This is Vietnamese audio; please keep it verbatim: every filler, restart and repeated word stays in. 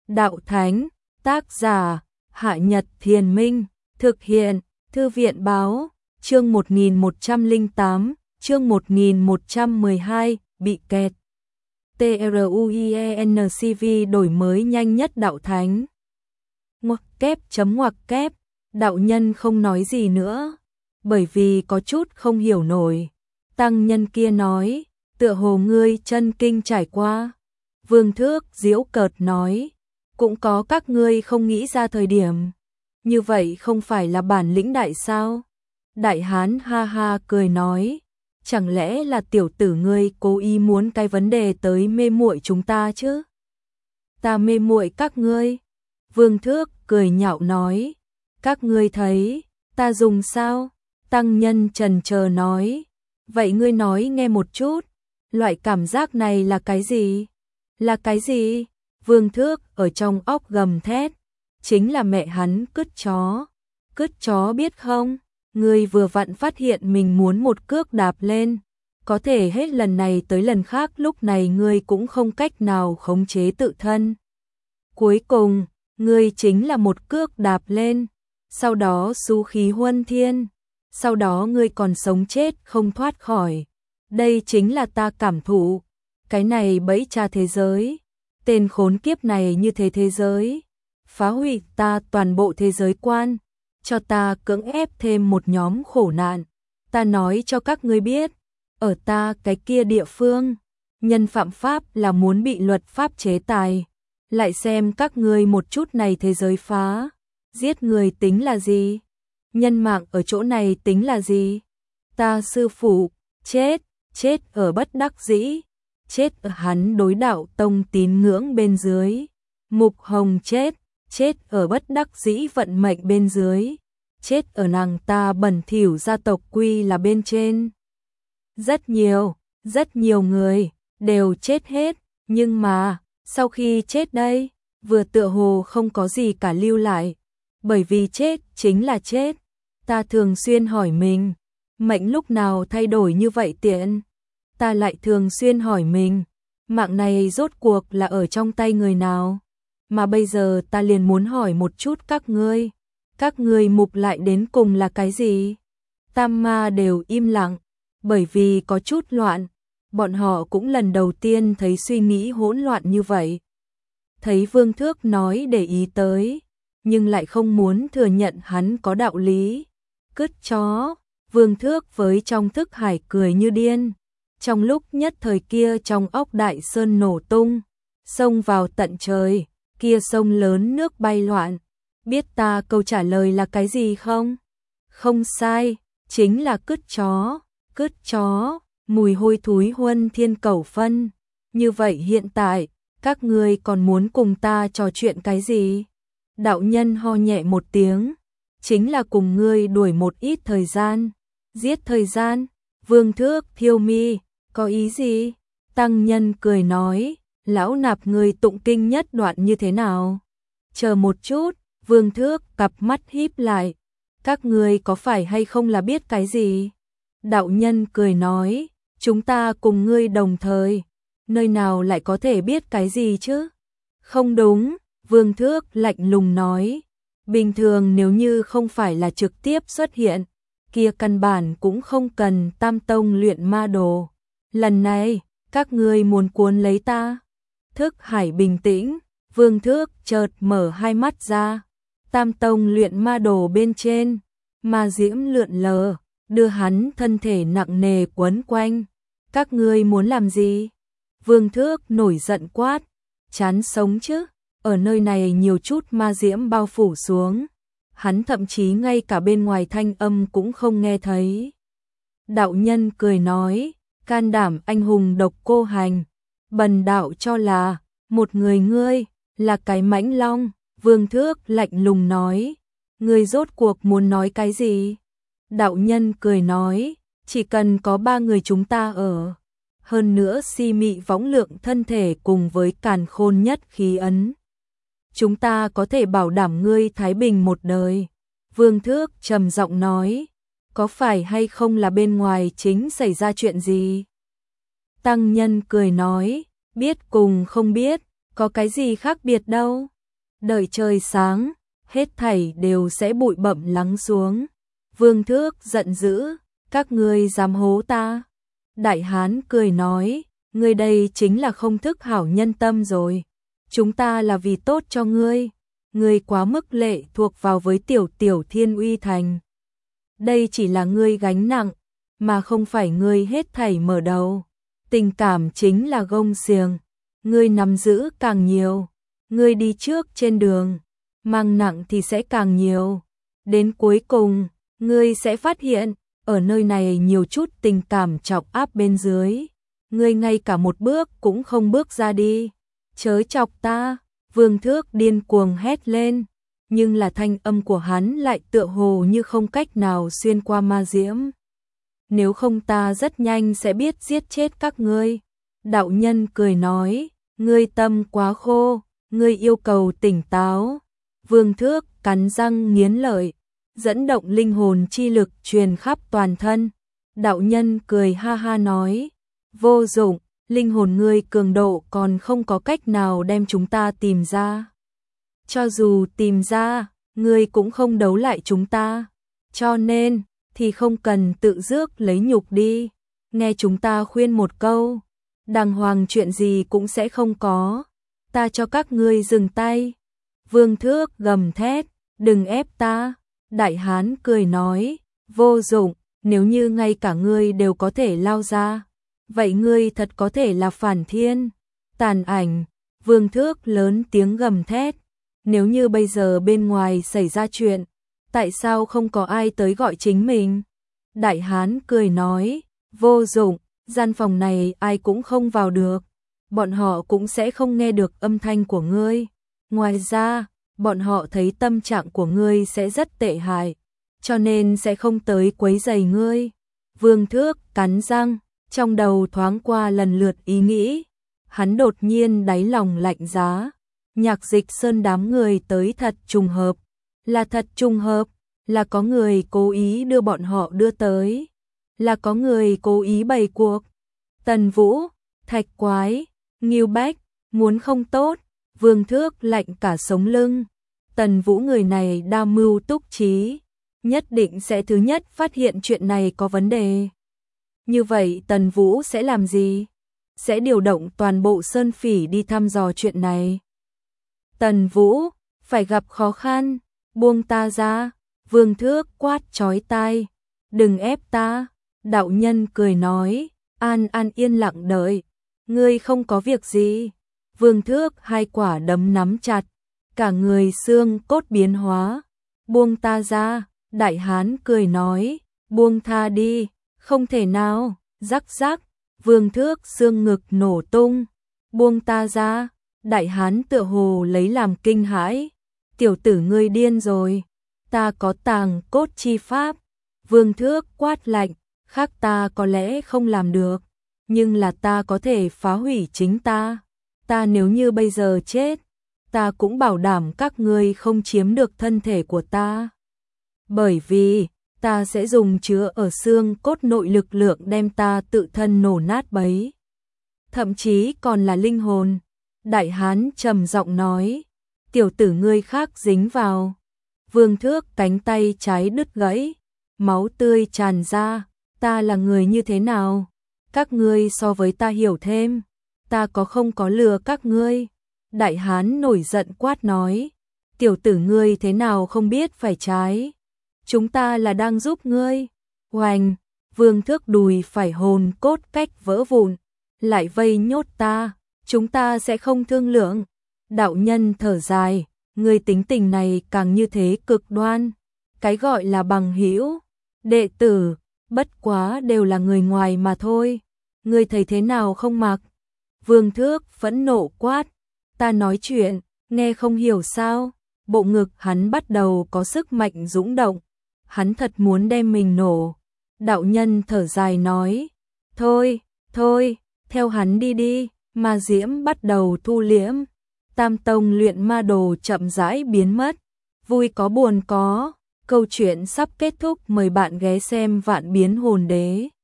Đạo Thánh, tác giả, Hạ Nhật Thiền Minh, thực hiện, Thư viện Báo, chương một nghìn một trăm lẻ tám, chương một nghìn một trăm mười hai, bị kẹt. TRUIENCV đổi mới nhanh nhất Đạo Thánh. Ngoặc kép chấm ngoặc kép, đạo nhân không nói gì nữa, bởi vì có chút không hiểu nổi. Tăng nhân kia nói, tựa hồ ngươi chân kinh trải qua. Vương Thước giễu cợt nói, cũng có các ngươi không nghĩ ra thời điểm. Như vậy không phải là bản lĩnh đại sao? Đại Hán ha ha cười nói, chẳng lẽ là tiểu tử ngươi cố ý muốn cái vấn đề tới mê muội chúng ta chứ? Ta mê muội các ngươi? Vương Thước cười nhạo nói, các ngươi thấy ta dùng sao? Tăng nhân trần chờ nói, vậy ngươi nói nghe một chút, loại cảm giác này là cái gì? Là cái gì? Vương Thước ở trong óc gầm thét, chính là mẹ hắn cứt chó. Cứt chó biết không? Ngươi vừa vặn phát hiện mình muốn một cước đạp lên, có thể hết lần này tới lần khác lúc này ngươi cũng không cách nào khống chế tự thân. Cuối cùng, ngươi chính là một cước đạp lên, sau đó xú khí huân thiên, sau đó ngươi còn sống chết không thoát khỏi. Đây chính là ta cảm thụ, cái này bẫy cha thế giới, tên khốn kiếp này như thế thế giới, phá hủy ta toàn bộ thế giới quan, cho ta cưỡng ép thêm một nhóm khổ nạn. Ta nói cho các ngươi biết, ở ta cái kia địa phương, nhân phạm pháp là muốn bị luật pháp chế tài. Lại xem các ngươi một chút này thế giới phá, giết người tính là gì? Nhân mạng ở chỗ này tính là gì? Ta sư phụ, chết, chết ở bất đắc dĩ, chết ở hắn đối đạo tông tín ngưỡng bên dưới. Mục Hồng chết, chết ở bất đắc dĩ vận mệnh bên dưới, chết ở nàng ta bẩn thỉu gia tộc quy là bên trên. Rất nhiều, rất nhiều người, đều chết hết, nhưng mà, sau khi chết đây, vừa tựa hồ không có gì cả lưu lại, bởi vì chết chính là chết. Ta thường xuyên hỏi mình, mệnh lúc nào thay đổi như vậy tiện? Ta lại thường xuyên hỏi mình, mạng này rốt cuộc là ở trong tay người nào? Mà bây giờ ta liền muốn hỏi một chút các ngươi, các ngươi mục lại đến cùng là cái gì? Tam ma đều im lặng, bởi vì có chút loạn, bọn họ cũng lần đầu tiên thấy suy nghĩ hỗn loạn như vậy. Thấy Vương Thước nói để ý tới, nhưng lại không muốn thừa nhận hắn có đạo lý. Cứt chó, Vương Thước với trong thức hải cười như điên. Trong lúc nhất thời kia trong óc đại sơn nổ tung, xông vào tận trời, kia sông lớn nước bay loạn. Biết ta câu trả lời là cái gì không? Không sai, chính là cứt chó, cứt chó, mùi hôi thúi huân thiên cẩu phân. Như vậy hiện tại, các ngươi còn muốn cùng ta trò chuyện cái gì? Đạo nhân ho nhẹ một tiếng, chính là cùng ngươi đuổi một ít thời gian. Giết thời gian? Vương Thước thiêu mi, có ý gì? Tăng nhân cười nói, lão nạp ngươi tụng kinh nhất đoạn như thế nào? Chờ một chút, Vương Thước cặp mắt híp lại, các ngươi có phải hay không là biết cái gì? Đạo nhân cười nói, chúng ta cùng ngươi đồng thời, nơi nào lại có thể biết cái gì chứ? Không đúng, Vương Thước lạnh lùng nói, bình thường nếu như không phải là trực tiếp xuất hiện, kia căn bản cũng không cần Tam Tông luyện ma đồ. Lần này, các ngươi muốn cuốn lấy ta. Thức hải bình tĩnh, Vương Thước chợt mở hai mắt ra. Tam Tông luyện ma đồ bên trên, ma diễm lượn lờ, đưa hắn thân thể nặng nề quấn quanh. Các ngươi muốn làm gì? Vương Thước nổi giận quát, chán sống chứ, ở nơi này nhiều chút ma diễm bao phủ xuống. Hắn thậm chí ngay cả bên ngoài thanh âm cũng không nghe thấy. Đạo nhân cười nói, can đảm anh hùng độc cô hành, bần đạo cho là, một người ngươi, là cái mãnh long. Vương Thước lạnh lùng nói, ngươi rốt cuộc muốn nói cái gì? Đạo nhân cười nói, chỉ cần có ba người chúng ta ở, hơn nữa si mị võng lượng thân thể cùng với càn khôn nhất khí ấn, chúng ta có thể bảo đảm ngươi thái bình một đời. Vương Thước trầm giọng nói, có phải hay không là bên ngoài chính xảy ra chuyện gì? Tăng nhân cười nói, biết cùng không biết, có cái gì khác biệt đâu. Đợi trời sáng, hết thảy đều sẽ bụi bặm lắng xuống. Vương Thước giận dữ, các ngươi dám hố ta. Đại hán cười nói, ngươi đây chính là không thức hảo nhân tâm rồi. Chúng ta là vì tốt cho ngươi. Ngươi quá mức lệ thuộc vào với tiểu tiểu Thiên Uy Thành. Đây chỉ là ngươi gánh nặng, mà không phải ngươi hết thảy mở đầu. Tình cảm chính là gông xiềng, ngươi nắm giữ càng nhiều, ngươi đi trước trên đường, mang nặng thì sẽ càng nhiều. Đến cuối cùng, ngươi sẽ phát hiện, ở nơi này nhiều chút tình cảm chọc áp bên dưới. Ngươi ngay cả một bước cũng không bước ra đi. Chớ chọc ta, Vương Thước điên cuồng hét lên, nhưng là thanh âm của hắn lại tựa hồ như không cách nào xuyên qua ma diễm. Nếu không ta rất nhanh sẽ biết giết chết các ngươi. Đạo nhân cười nói, ngươi tâm quá khô, ngươi yêu cầu tỉnh táo. Vương Thước cắn răng nghiến lợi, dẫn động linh hồn chi lực truyền khắp toàn thân. Đạo nhân cười ha ha nói, vô dụng, linh hồn ngươi cường độ còn không có cách nào đem chúng ta tìm ra. Cho dù tìm ra, ngươi cũng không đấu lại chúng ta. Cho nên, thì không cần tự rước lấy nhục đi. Nghe chúng ta khuyên một câu, đàng hoàng chuyện gì cũng sẽ không có. Ta cho các ngươi dừng tay. Vương Thước gầm thét, đừng ép ta. Đại hán cười nói, vô dụng, nếu như ngay cả ngươi đều có thể lao ra, vậy ngươi thật có thể là phản thiên. Tàn ảnh, Vương Thước lớn tiếng gầm thét, nếu như bây giờ bên ngoài xảy ra chuyện, tại sao không có ai tới gọi chính mình? Đại hán cười nói, vô dụng, gian phòng này ai cũng không vào được, bọn họ cũng sẽ không nghe được âm thanh của ngươi. Ngoài ra, bọn họ thấy tâm trạng của ngươi sẽ rất tệ hại, cho nên sẽ không tới quấy rầy ngươi. Vương Thước cắn răng, trong đầu thoáng qua lần lượt ý nghĩ, hắn đột nhiên đáy lòng lạnh giá. Nhạc Dịch Sơn đám người tới thật trùng hợp, là thật trùng hợp, là có người cố ý đưa bọn họ đưa tới, là có người cố ý bày cuộc. Tần Vũ, Thạch Quái, Ngưu Bách, muốn không tốt, Vương Thước lạnh cả sống lưng. Tần Vũ người này đa mưu túc trí, nhất định sẽ thứ nhất phát hiện chuyện này có vấn đề. Như vậy Tần Vũ sẽ làm gì? Sẽ điều động toàn bộ Sơn Phỉ đi thăm dò chuyện này. Tần Vũ, phải gặp khó khăn, buông ta ra. Vương Thước quát chói tai, đừng ép ta. Đạo nhân cười nói, an an yên lặng đợi, ngươi không có việc gì. Vương Thước hai quả đấm nắm chặt, cả người xương cốt biến hóa. Buông ta ra. Đại hán cười nói, buông tha đi. Không thể nào. Rắc rắc, Vương Thước xương ngực nổ tung. Buông ta ra. Đại hán tựa hồ lấy làm kinh hãi, tiểu tử ngươi điên rồi, ta có tàng cốt chi pháp. Vương Thước quát lạnh, khác ta có lẽ không làm được, nhưng là ta có thể phá hủy chính ta. Ta nếu như bây giờ chết, ta cũng bảo đảm các ngươi không chiếm được thân thể của ta. Bởi vì, ta sẽ dùng chứa ở xương cốt nội lực lượng đem ta tự thân nổ nát bấy. Thậm chí còn là linh hồn. Đại hán trầm giọng nói, tiểu tử ngươi khác dính vào. Vương Thước cánh tay trái đứt gãy, máu tươi tràn ra. Ta là người như thế nào? Các ngươi so với ta hiểu thêm. Ta có không có lừa các ngươi? Đại hán nổi giận quát nói, tiểu tử ngươi thế nào không biết phải trái? Chúng ta là đang giúp ngươi. Oanh, Vương Thước đùi phải hồn cốt cách vỡ vụn, lại vây nhốt ta. Chúng ta sẽ không thương lượng. Đạo nhân thở dài, người tính tình này càng như thế cực đoan. Cái gọi là bằng hữu, đệ tử, bất quá đều là người ngoài mà thôi. Người thấy thế nào không mặc? Vương Thước phẫn nộ quát, ta nói chuyện, nghe không hiểu sao? Bộ ngực hắn bắt đầu có sức mạnh dũng động, hắn thật muốn đem mình nổ. Đạo nhân thở dài nói, thôi, thôi, theo hắn đi đi. Ma diễm bắt đầu thu liễm, Tam tông luyện ma đồ chậm rãi biến mất. Vui có buồn có, câu chuyện sắp kết thúc, mời bạn ghé xem Vạn Biến Hồn Đế.